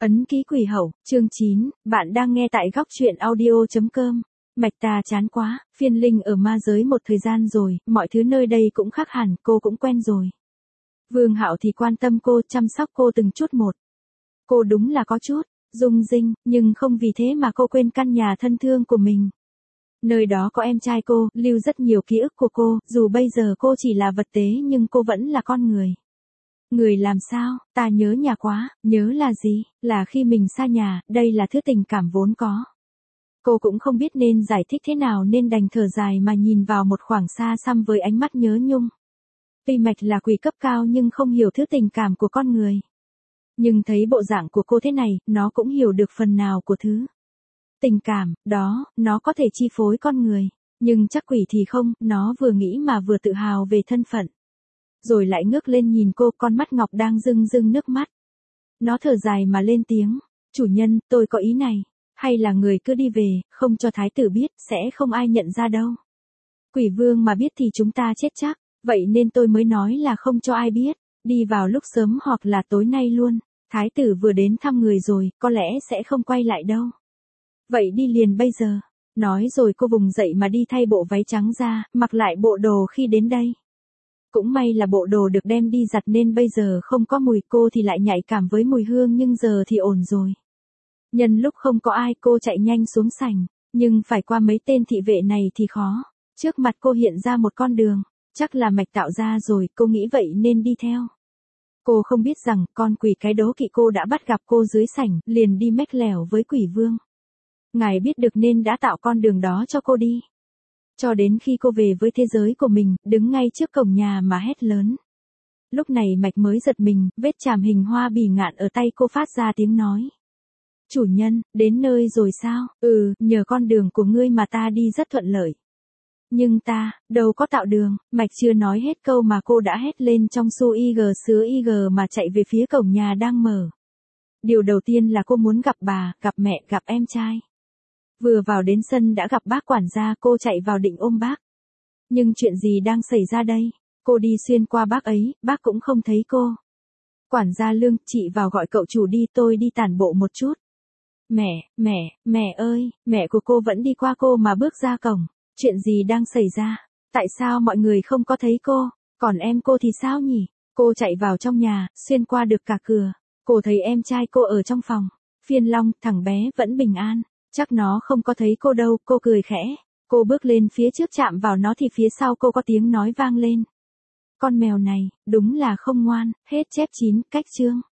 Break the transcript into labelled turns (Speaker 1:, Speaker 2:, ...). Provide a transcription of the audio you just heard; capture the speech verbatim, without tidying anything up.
Speaker 1: Ấn ký quỷ hậu, chương chín, bạn đang nghe tại góc truyện audio.com. Mạch ta chán quá, phiên linh ở ma giới một thời gian rồi, mọi thứ nơi đây cũng khác hẳn, cô cũng quen rồi. Vương Hạo thì quan tâm cô, chăm sóc cô từng chút một. Cô đúng là có chút rung rinh, nhưng không vì thế mà cô quên căn nhà thân thương của mình. Nơi đó có em trai cô, lưu rất nhiều ký ức của cô, dù bây giờ cô chỉ là vật tế nhưng cô vẫn là con người. Người làm sao, ta nhớ nhà quá, nhớ là gì, là khi mình xa nhà, đây là thứ tình cảm vốn có. Cô cũng không biết nên giải thích thế nào nên đành thở dài mà nhìn vào một khoảng xa xăm với ánh mắt nhớ nhung. Tuy Mạch là quỷ cấp cao nhưng không hiểu thứ tình cảm của con người. Nhưng thấy bộ dạng của cô thế này, nó cũng hiểu được phần nào của thứ tình cảm, đó, nó có thể chi phối con người. Nhưng chắc quỷ thì không, nó vừa nghĩ mà vừa tự hào về thân phận. Rồi lại ngước lên nhìn cô, con mắt ngọc đang rưng rưng nước mắt. Nó thở dài mà lên tiếng, chủ nhân, tôi có ý này, hay là người cứ đi về, không cho thái tử biết, sẽ không ai nhận ra đâu. Quỷ vương mà biết thì chúng ta chết chắc, vậy nên tôi mới nói là không cho ai biết, đi vào lúc sớm hoặc là tối nay luôn, thái tử vừa đến thăm người rồi, có lẽ sẽ không quay lại đâu. Vậy đi liền bây giờ, nói rồi cô vùng dậy mà đi thay bộ váy trắng ra, mặc lại bộ đồ khi đến đây. Cũng may là bộ đồ được đem đi giặt nên bây giờ không có mùi, cô thì lại nhạy cảm với mùi hương nhưng giờ thì ổn rồi. Nhân lúc không có ai cô chạy nhanh xuống sảnh, nhưng phải qua mấy tên thị vệ này thì khó. Trước mặt cô hiện ra một con đường, chắc là Mạch tạo ra rồi, cô nghĩ vậy nên đi theo. Cô không biết rằng con quỷ cái đố kỵ cô đã bắt gặp cô dưới sảnh, liền đi mách lẻo với quỷ vương. Ngài biết được nên đã tạo con đường đó cho cô đi. Cho đến khi cô về với thế giới của mình, đứng ngay trước cổng nhà mà hét lớn. Lúc này Mạch mới giật mình, vết chàm hình hoa bỉ ngạn ở tay cô phát ra tiếng nói. Chủ nhân, đến nơi rồi sao? Ừ, nhờ con đường của ngươi mà ta đi rất thuận lợi. Nhưng ta, đâu có tạo đường, Mạch chưa nói hết câu mà cô đã hét lên trong xu y gờ sứa y gờ mà chạy về phía cổng nhà đang mở. Điều đầu tiên là cô muốn gặp bà, gặp mẹ, gặp em trai. Vừa vào đến sân đã gặp bác quản gia, cô chạy vào định ôm bác. Nhưng chuyện gì đang xảy ra đây? Cô đi xuyên qua bác ấy, bác cũng không thấy cô. Quản gia Lương, chị vào gọi cậu chủ đi, tôi đi tản bộ một chút. Mẹ, mẹ, mẹ ơi, mẹ của cô vẫn đi qua cô mà bước ra cổng. Chuyện gì đang xảy ra? Tại sao mọi người không có thấy cô? Còn em cô thì sao nhỉ? Cô chạy vào trong nhà, xuyên qua được cả cửa. Cô thấy em trai cô ở trong phòng. Phiên Long, thằng bé vẫn bình an. Chắc nó không có thấy cô đâu, cô cười khẽ. Cô bước lên phía trước chạm vào nó thì phía sau cô có tiếng nói vang lên. Con mèo này, đúng là không ngoan, hết chép chín, cách chương.